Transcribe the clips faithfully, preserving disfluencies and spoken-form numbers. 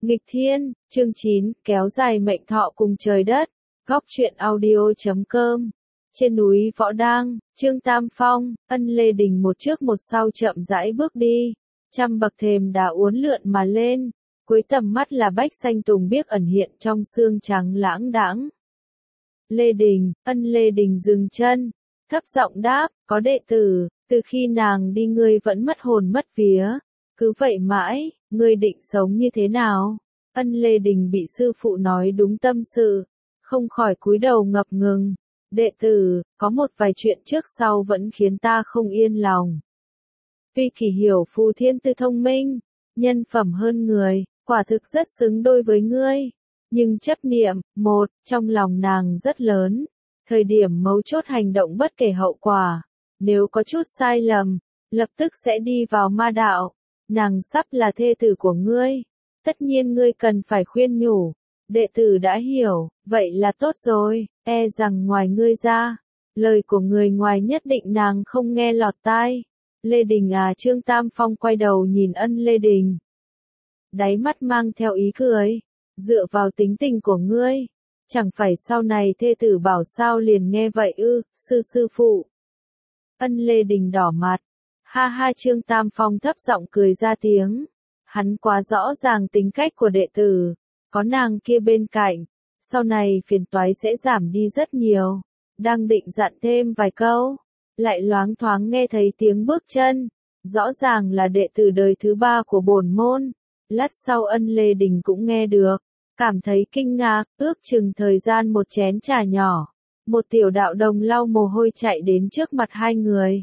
Nghịch thiên, chương chín, kéo dài mệnh thọ cùng trời đất. Góc truyện audio chấm com. Trên núi Võ Đang, Trương Tam Phong, Ân Lê Đình một trước một sau chậm rãi bước đi. Trăm bậc thềm đá uốn lượn mà lên. Cuối tầm mắt là bách xanh tùng biếc ẩn hiện trong sương trắng lãng đãng. Lê Đình, Ân Lê Đình dừng chân, thấp giọng đáp, có đệ tử, từ khi nàng đi ngươi vẫn mất hồn mất vía. Cứ vậy mãi, ngươi định sống như thế nào? Ân Lê Đình bị sư phụ nói đúng tâm sự, không khỏi cúi đầu ngập ngừng. Đệ tử, có một vài chuyện trước sau vẫn khiến ta không yên lòng. Tuy Kỳ hiểu phù thiên tư thông minh, nhân phẩm hơn người, quả thực rất xứng đôi với ngươi. Nhưng chấp niệm, một, trong lòng nàng rất lớn. Thời điểm mấu chốt hành động bất kể hậu quả. Nếu có chút sai lầm, lập tức sẽ đi vào ma đạo. Nàng sắp là thê tử của ngươi. Tất nhiên ngươi cần phải khuyên nhủ. Đệ tử đã hiểu, vậy là tốt rồi. E rằng ngoài ngươi ra, lời của người ngoài nhất định nàng không nghe lọt tai. Lê Đình à, Trương Tam Phong quay đầu nhìn Ân Lê Đình. Đáy mắt mang theo ý cười. Dựa vào tính tình của ngươi, chẳng phải sau này thê tử bảo sao liền nghe vậy ư, sư sư phụ. Ân Lê Đình đỏ mặt. Ha ha, Trương Tam Phong thấp giọng cười ra tiếng. Hắn quá rõ ràng tính cách của đệ tử. Có nàng kia bên cạnh, sau này phiền toái sẽ giảm đi rất nhiều. Đang định dặn thêm vài câu, lại loáng thoáng nghe thấy tiếng bước chân. Rõ ràng là đệ tử đời thứ ba của bổn môn. Lát sau Ân Lê Đình cũng nghe được, cảm thấy kinh ngạc, ước chừng thời gian một chén trà nhỏ. Một tiểu đạo đồng lau mồ hôi chạy đến trước mặt hai người.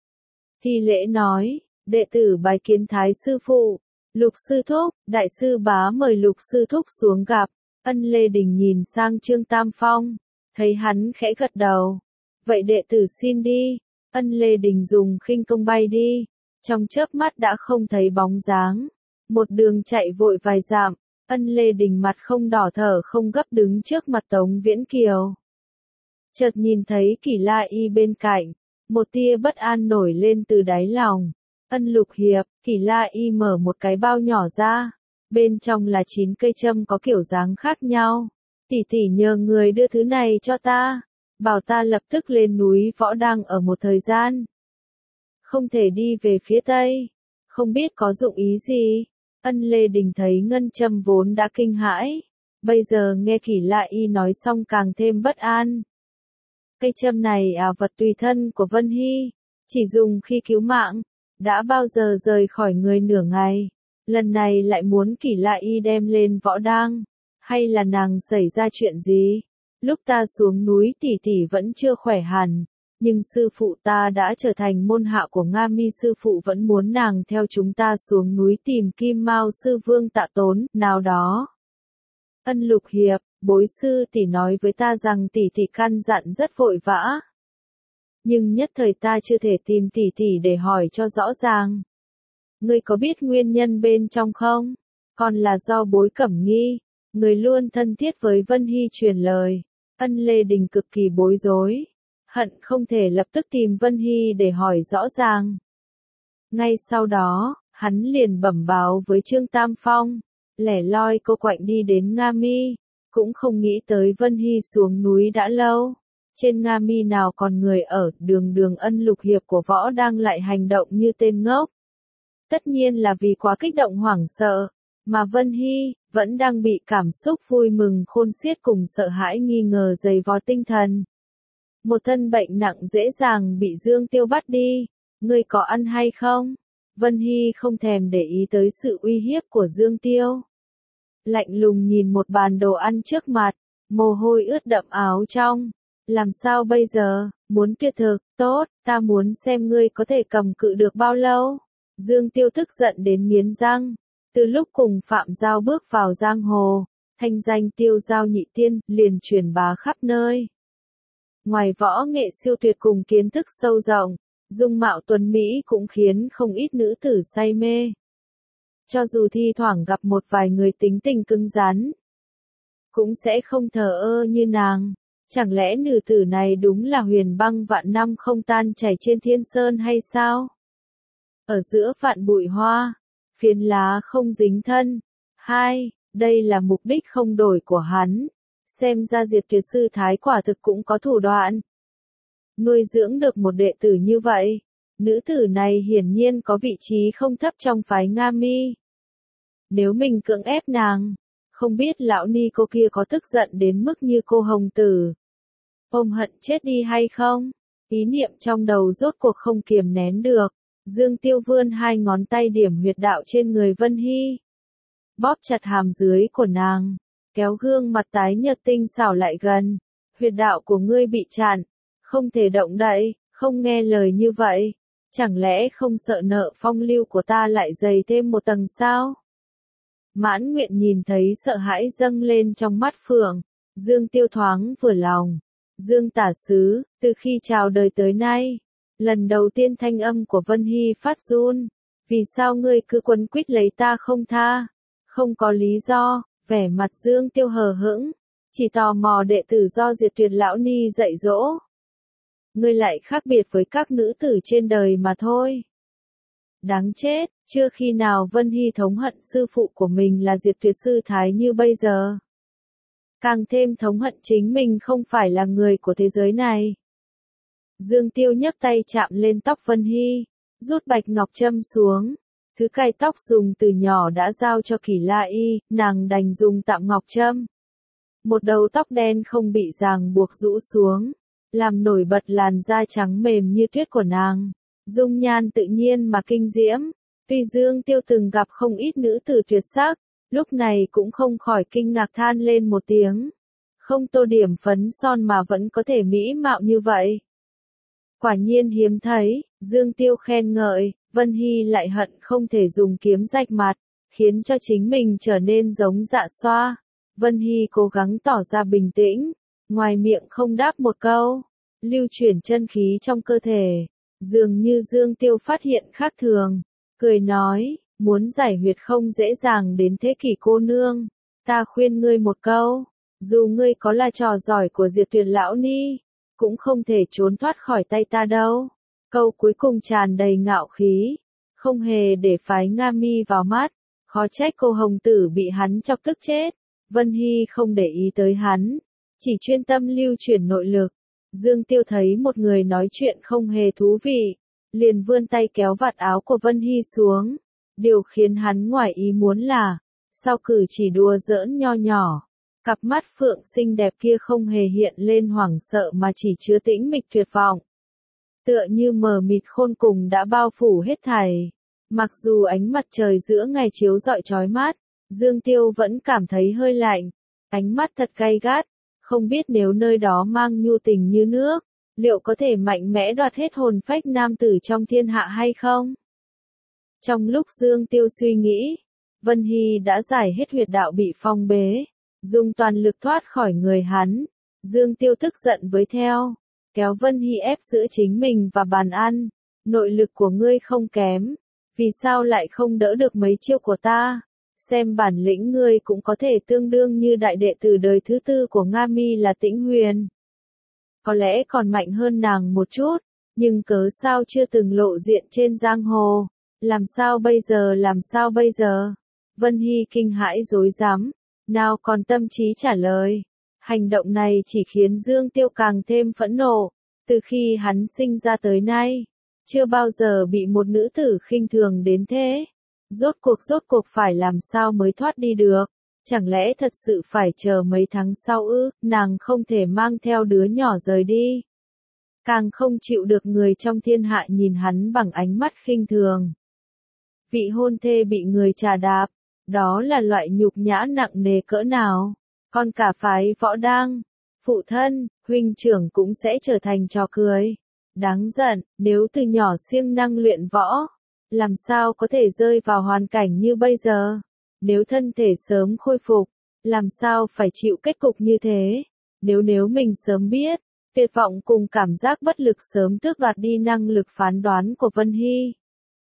Thi lễ nói, đệ tử bái kiến Thái sư phụ, Lục sư thúc, đại sư bá mời Lục sư thúc xuống gặp. Ân Lê Đình nhìn sang Trương Tam Phong, thấy hắn khẽ gật đầu. Vậy đệ tử xin đi. Ân Lê Đình dùng khinh công bay đi, trong chớp mắt đã không thấy bóng dáng. Một đường chạy vội vài dặm, Ân Lê Đình mặt không đỏ thở không gấp đứng trước mặt Tống Viễn Kiều. Chợt nhìn thấy Kỷ La Y bên cạnh, một tia bất an nổi lên từ đáy lòng. Ân Lục Hiệp, Kỷ La Y mở một cái bao nhỏ ra, bên trong là chín cây châm có kiểu dáng khác nhau. Tỷ tỷ nhờ người đưa thứ này cho ta, bảo ta lập tức lên núi Võ Đang ở một thời gian. Không thể đi về phía Tây, không biết có dụng ý gì. Ân Lê Đình thấy ngân châm vốn đã kinh hãi, bây giờ nghe Kỷ La Y nói xong càng thêm bất an. Cây châm này à, vật tùy thân của Vân Hy, chỉ dùng khi cứu mạng, đã bao giờ rời khỏi người nửa ngày, lần này lại muốn Kỷ La Y đem lên Võ Đang, hay là nàng xảy ra chuyện gì? Lúc ta xuống núi tỷ tỷ vẫn chưa khỏe hẳn, nhưng sư phụ ta đã trở thành môn hạ của Nga Mi, sư phụ vẫn muốn nàng theo chúng ta xuống núi tìm Kim Mao sư vương Tạ Tốn, nào đó. Ân Lục Hiệp, bối sư tỷ nói với ta rằng tỷ tỷ căn dặn rất vội vã. Nhưng nhất thời ta chưa thể tìm tỷ tỷ để hỏi cho rõ ràng. Ngươi có biết nguyên nhân bên trong không? Còn là do bối Cẩm Nghi, người luôn thân thiết với Vân Hy truyền lời. Ân Lê Đình cực kỳ bối rối. Hận không thể lập tức tìm Vân Hy để hỏi rõ ràng. Ngay sau đó, hắn liền bẩm báo với Trương Tam Phong, lẻ loi cô quạnh đi đến Nga Mi, cũng không nghĩ tới Vân Hy xuống núi đã lâu. Trên Nga Mi nào còn người ở, đường đường Ân Lục Hiệp của Võ Đang lại hành động như tên ngốc. Tất nhiên là vì quá kích động hoảng sợ, mà Vân Hy vẫn đang bị cảm xúc vui mừng khôn xiết cùng sợ hãi nghi ngờ dày vò tinh thần. Một thân bệnh nặng dễ dàng bị Dương Tiêu bắt đi, ngươi có ăn hay không? Vân Hy không thèm để ý tới sự uy hiếp của Dương Tiêu. Lạnh lùng nhìn một bàn đồ ăn trước mặt, mồ hôi ướt đậm áo trong. Làm sao bây giờ, muốn tuyệt thực, tốt, ta muốn xem ngươi có thể cầm cự được bao lâu. Dương Tiêu tức giận đến nghiến răng. Từ lúc cùng Phạm Giao bước vào giang hồ, thanh danh Tiêu Giao nhị tiên liền truyền bá khắp nơi. Ngoài võ nghệ siêu tuyệt cùng kiến thức sâu rộng, dung mạo tuấn Mỹ cũng khiến không ít nữ tử say mê. Cho dù thi thoảng gặp một vài người tính tình cứng rắn, cũng sẽ không thờ ơ như nàng. Chẳng lẽ nữ tử này đúng là huyền băng vạn năm không tan chảy trên thiên sơn hay sao? Ở giữa vạn bụi hoa, phiến lá không dính thân. Hai, Đây là mục đích không đổi của hắn. Xem ra Diệt Tuyệt sư thái quả thực cũng có thủ đoạn. Nuôi dưỡng được một đệ tử như vậy, nữ tử này hiển nhiên có vị trí không thấp trong phái Nga Mi. Nếu mình cưỡng ép nàng, không biết lão ni cô kia có tức giận đến mức như cô hồng tử ôm hận chết đi hay không? Ý niệm trong đầu rốt cuộc không kiềm nén được. Dương Tiêu vươn hai ngón tay điểm huyệt đạo trên người Vân Hy. Bóp chặt hàm dưới của nàng, kéo gương mặt tái nhợt tinh xảo lại gần. Huyệt đạo của ngươi bị chặn, không thể động đậy, không nghe lời như vậy. Chẳng lẽ không sợ nợ phong lưu của ta lại dày thêm một tầng sao? Mãn Nguyện nhìn thấy sợ hãi dâng lên trong mắt Phượng. Dương Tiêu thoáng vừa lòng. Dương tả sứ, từ khi chào đời tới nay, lần đầu tiên thanh âm của Vân Hy phát run. Vì sao ngươi cứ quấn quýt lấy ta không tha? Không có lý do. Vẻ mặt Dương Tiêu hờ hững, chỉ tò mò đệ tử do Diệt Tuyệt lão ni dạy dỗ. Ngươi lại khác biệt với các nữ tử trên đời mà thôi. Đáng chết, chưa khi nào Vân Hy thống hận sư phụ của mình là Diệt Tuyệt sư thái như bây giờ. Càng thêm thống hận chính mình không phải là người của thế giới này. Dương Tiêu nhấc tay chạm lên tóc Vân Hy, rút bạch ngọc châm xuống. Thứ cài tóc dùng từ nhỏ đã giao cho Kỳ La Y, nàng đành dùng tạm ngọc châm. Một đầu tóc đen không bị ràng buộc rũ xuống, làm nổi bật làn da trắng mềm như tuyết của nàng. Dung nhan tự nhiên mà kinh diễm. Tuy Dương Tiêu từng gặp không ít nữ tử tuyệt sắc, lúc này cũng không khỏi kinh ngạc than lên một tiếng. Không tô điểm phấn son mà vẫn có thể mỹ mạo như vậy. Quả nhiên hiếm thấy, Dương Tiêu khen ngợi, Vân Hy lại hận không thể dùng kiếm rạch mặt, khiến cho chính mình trở nên giống Dạ Xoa. Vân Hy cố gắng tỏ ra bình tĩnh, ngoài miệng không đáp một câu, lưu chuyển chân khí trong cơ thể. Dường như Dương Tiêu phát hiện khác thường, cười nói, muốn giải huyệt không dễ dàng đến thế kỷ cô nương. Ta khuyên ngươi một câu, dù ngươi có là trò giỏi của Diệt Tuyệt lão ni, cũng không thể trốn thoát khỏi tay ta đâu. Câu cuối cùng tràn đầy ngạo khí, không hề để phái Nga Mi vào mắt, khó trách cô hồng tử bị hắn chọc tức chết. Vân Hy không để ý tới hắn, chỉ chuyên tâm lưu chuyển nội lực. Dương Tiêu thấy một người nói chuyện không hề thú vị, liền vươn tay kéo vạt áo của Vân Hy xuống. Điều khiến hắn ngoài ý muốn là, sau cử chỉ đùa giỡn nho nhỏ, cặp mắt phượng xinh đẹp kia không hề hiện lên hoảng sợ mà chỉ chứa tĩnh mịch tuyệt vọng. Tựa như mờ mịt khôn cùng đã bao phủ hết thảy. Mặc dù ánh mặt trời giữa ngày chiếu rọi chói mắt, Dương Tiêu vẫn cảm thấy hơi lạnh. Ánh mắt thật gay gắt, không biết nếu nơi đó mang nhu tình như nước, liệu có thể mạnh mẽ đoạt hết hồn phách nam tử trong thiên hạ hay không? Trong lúc Dương Tiêu suy nghĩ, Vân Hy đã giải hết huyệt đạo bị phong bế, dùng toàn lực thoát khỏi người hắn. Dương Tiêu tức giận với theo, kéo Vân Hy ép giữa chính mình và bàn ăn. Nội lực của ngươi không kém, vì sao lại không đỡ được mấy chiêu của ta? Xem bản lĩnh ngươi cũng có thể tương đương như đại đệ tử đời thứ tư của Nga Mi là Tĩnh Huyền. Có lẽ còn mạnh hơn nàng một chút, nhưng cớ sao chưa từng lộ diện trên giang hồ? Làm sao bây giờ làm sao bây giờ? Vân Hy kinh hãi rối rắm, nào còn tâm trí trả lời. Hành động này chỉ khiến Dương Tiêu càng thêm phẫn nộ. Từ khi hắn sinh ra tới nay, chưa bao giờ bị một nữ tử khinh thường đến thế. Rốt cuộc rốt cuộc phải làm sao mới thoát đi được? Chẳng lẽ thật sự phải chờ mấy tháng sau ư? Nàng không thể mang theo đứa nhỏ rời đi. Càng không chịu được người trong thiên hạ nhìn hắn bằng ánh mắt khinh thường. Vị hôn thê bị người trà đạp, đó là loại nhục nhã nặng nề cỡ nào? Còn cả phái Võ Đang, phụ thân, huynh trưởng cũng sẽ trở thành trò cười. Đáng giận, nếu từ nhỏ siêng năng luyện võ, làm sao có thể rơi vào hoàn cảnh như bây giờ? Nếu thân thể sớm khôi phục, làm sao phải chịu kết cục như thế? Nếu nếu mình sớm biết, tuyệt vọng cùng cảm giác bất lực sớm tước đoạt đi năng lực phán đoán của Vân Hy.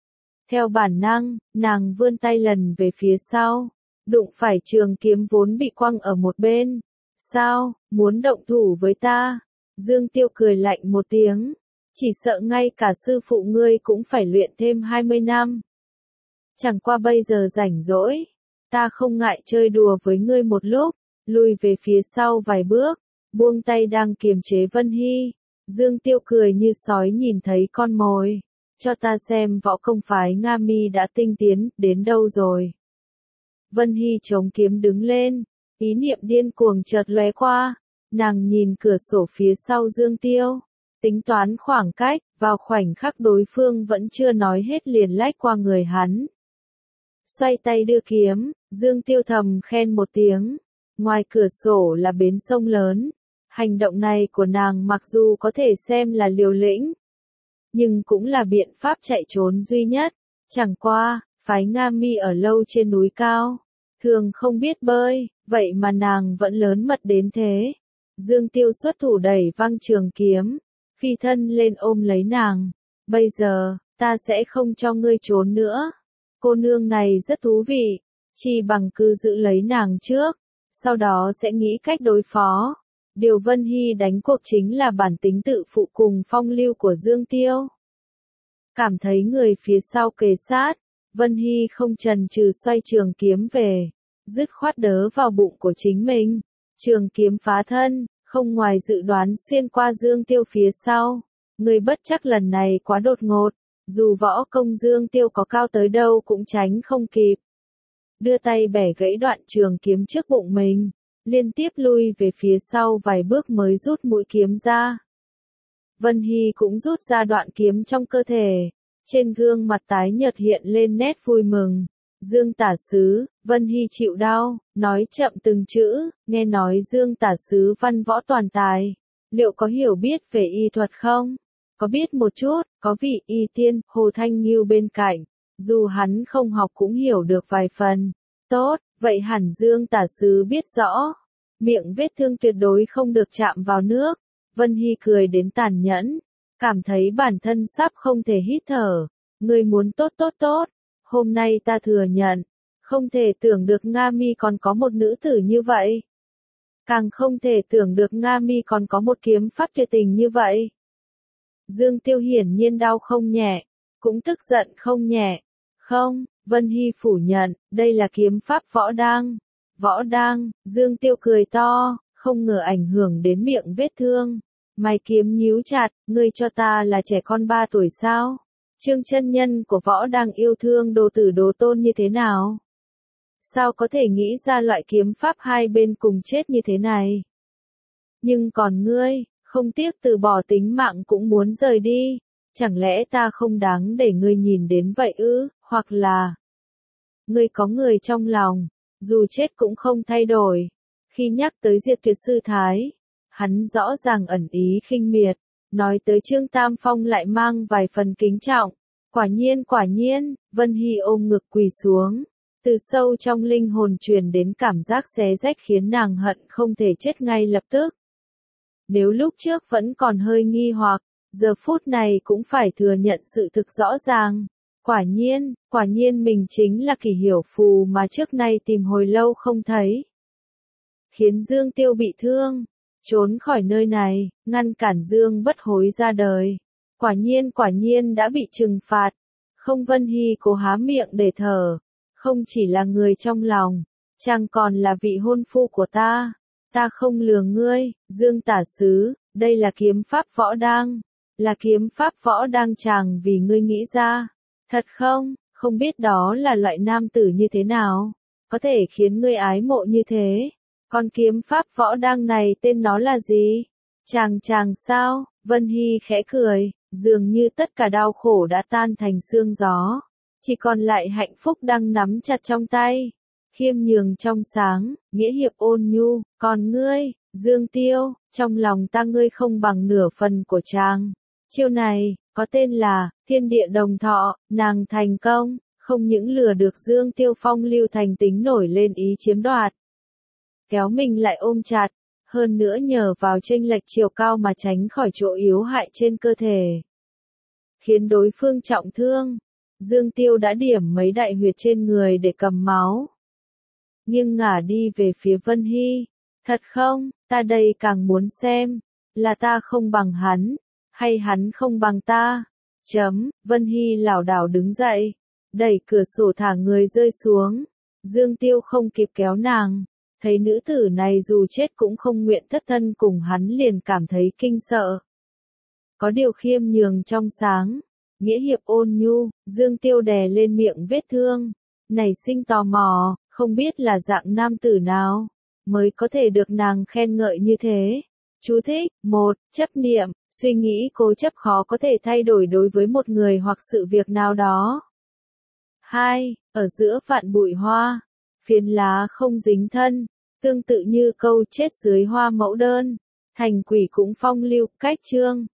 Theo bản năng, nàng vươn tay lần về phía sau, đụng phải trường kiếm vốn bị quăng ở một bên. Sao, muốn động thủ với ta? Dương Tiêu cười lạnh một tiếng, chỉ sợ ngay cả sư phụ ngươi cũng phải luyện thêm hai mươi năm. Chẳng qua bây giờ rảnh rỗi, Ta không ngại chơi đùa với ngươi một lúc, lùi về phía sau vài bước, buông tay đang kiềm chế Vân Hy. Dương Tiêu cười như sói nhìn thấy con mồi. Cho ta xem võ công phái Nga Mi đã tinh tiến đến đâu rồi. Vân Hy chống kiếm đứng lên, ý niệm điên cuồng chợt lóe qua, nàng nhìn cửa sổ phía sau Dương Tiêu, tính toán khoảng cách, vào khoảnh khắc đối phương vẫn chưa nói hết liền lách qua người hắn. Xoay tay đưa kiếm, Dương Tiêu thầm khen một tiếng, ngoài cửa sổ là bến sông lớn, hành động này của nàng mặc dù có thể xem là liều lĩnh, nhưng cũng là biện pháp chạy trốn duy nhất, chẳng qua, phái Nga Mi ở lâu trên núi cao, thường không biết bơi, vậy mà nàng vẫn lớn mật đến thế. Dương Tiêu xuất thủ đẩy văng trường kiếm, phi thân lên ôm lấy nàng, bây giờ, ta sẽ không cho ngươi trốn nữa. Cô nương này rất thú vị, chỉ bằng cứ giữ lấy nàng trước, sau đó sẽ nghĩ cách đối phó. Điều Vân Hy đánh cuộc chính là bản tính tự phụ cùng phong lưu của Dương Tiêu. Cảm thấy người phía sau kề sát, Vân Hy không chần chừ xoay trường kiếm về, dứt khoát đớ vào bụng của chính mình. Trường kiếm phá thân, không ngoài dự đoán xuyên qua Dương Tiêu phía sau. Người bất chắc lần này quá đột ngột, dù võ công Dương Tiêu có cao tới đâu cũng tránh không kịp. Đưa tay bẻ gãy đoạn trường kiếm trước bụng mình, liên tiếp lui về phía sau vài bước mới rút mũi kiếm ra. Vân Hy cũng rút ra đoạn kiếm trong cơ thể, trên gương mặt tái nhợt hiện lên nét vui mừng. Dương tả sứ, Vân Hy chịu đau, nói chậm từng chữ, nghe nói Dương tả sứ văn võ toàn tài, liệu có hiểu biết về y thuật không? Có biết một chút, có vị y tiên, Hồ Thanh Nghiêu bên cạnh, dù hắn không học cũng hiểu được vài phần. Tốt, vậy hẳn Dương tả sứ biết rõ, miệng vết thương tuyệt đối không được chạm vào nước. Vân Hy cười đến tàn nhẫn, cảm thấy bản thân sắp không thể hít thở. Ngươi muốn tốt tốt tốt, hôm nay ta thừa nhận, không thể tưởng được Nga Mi còn có một nữ tử như vậy. Càng không thể tưởng được Nga Mi còn có một kiếm pháp tuyệt tình như vậy. Dương Tiêu hiển nhiên đau không nhẹ, cũng tức giận không nhẹ. Không, Vân Hy phủ nhận, đây là kiếm pháp võ đang. Võ đang, Dương Tiêu cười to, không ngờ ảnh hưởng đến miệng vết thương. Mày kiếm nhíu chặt, ngươi cho ta là trẻ con ba tuổi sao? Trương chân nhân của võ đang yêu thương đồ tử đồ tôn như thế nào? Sao có thể nghĩ ra loại kiếm pháp hai bên cùng chết như thế này? Nhưng còn ngươi, không tiếc từ bỏ tính mạng cũng muốn rời đi, chẳng lẽ ta không đáng để ngươi nhìn đến vậy ư? Hoặc là ngươi có người trong lòng, dù chết cũng không thay đổi. Khi nhắc tới Diệt Tuyệt Sư Thái, hắn rõ ràng ẩn ý khinh miệt, nói tới Trương Tam Phong lại mang vài phần kính trọng. Quả nhiên quả nhiên, Vân Hy ôm ngực quỳ xuống, từ sâu trong linh hồn truyền đến cảm giác xé rách khiến nàng hận không thể chết ngay lập tức. Nếu lúc trước vẫn còn hơi nghi hoặc, giờ phút này cũng phải thừa nhận sự thực rõ ràng. Quả nhiên, quả nhiên mình chính là Kỷ Hiểu Phù mà trước nay tìm hồi lâu không thấy. Khiến Dương Tiêu bị thương, trốn khỏi nơi này, ngăn cản Dương Bất Hối ra đời. Quả nhiên quả nhiên đã bị trừng phạt. Không, Vân Hy cố há miệng để thở. Không chỉ là người trong lòng, chàng còn là vị hôn phu của ta. Ta không lừa ngươi, Dương tả sứ, đây là kiếm pháp võ đang. Là kiếm pháp võ đang chàng vì ngươi nghĩ ra. Thật không, không biết đó là loại nam tử như thế nào, có thể khiến ngươi ái mộ như thế. Còn kiếm pháp võ đang này tên nó là gì? Chàng chàng sao? Vân Hy khẽ cười, dường như tất cả đau khổ đã tan thành sương gió. Chỉ còn lại hạnh phúc đang nắm chặt trong tay. Khiêm nhường trong sáng, nghĩa hiệp ôn nhu, còn ngươi, Dương Tiêu, trong lòng ta ngươi không bằng nửa phần của chàng. Chiêu này, có tên là, thiên địa đồng thọ, nàng thành công, không những lừa được Dương Tiêu phong lưu thành tính nổi lên ý chiếm đoạt. Kéo mình lại ôm chặt, hơn nữa nhờ vào chênh lệch chiều cao mà tránh khỏi chỗ yếu hại trên cơ thể. Khiến đối phương trọng thương, Dương Tiêu đã điểm mấy đại huyệt trên người để cầm máu. Nghiêng ngả đi về phía Vân Hy, thật không, ta đây càng muốn xem, là ta không bằng hắn, hay hắn không bằng ta. Chấm, Vân Hy lảo đảo đứng dậy, đẩy cửa sổ thả người rơi xuống. Dương Tiêu không kịp kéo nàng, thấy nữ tử này dù chết cũng không nguyện thất thân cùng hắn liền cảm thấy kinh sợ. Có điều khiêm nhường trong sáng, nghĩa hiệp ôn nhu, Dương Tiêu đè lên miệng vết thương, nảy sinh tò mò, không biết là dạng nam tử nào, mới có thể được nàng khen ngợi như thế. Chú thích, một, chấp niệm, suy nghĩ cố chấp khó có thể thay đổi đối với một người hoặc sự việc nào đó. Hai, ở giữa vạn bụi hoa, phiến lá không dính thân, tương tự như câu chết dưới hoa mẫu đơn, thành quỷ cũng phong lưu, cách chương.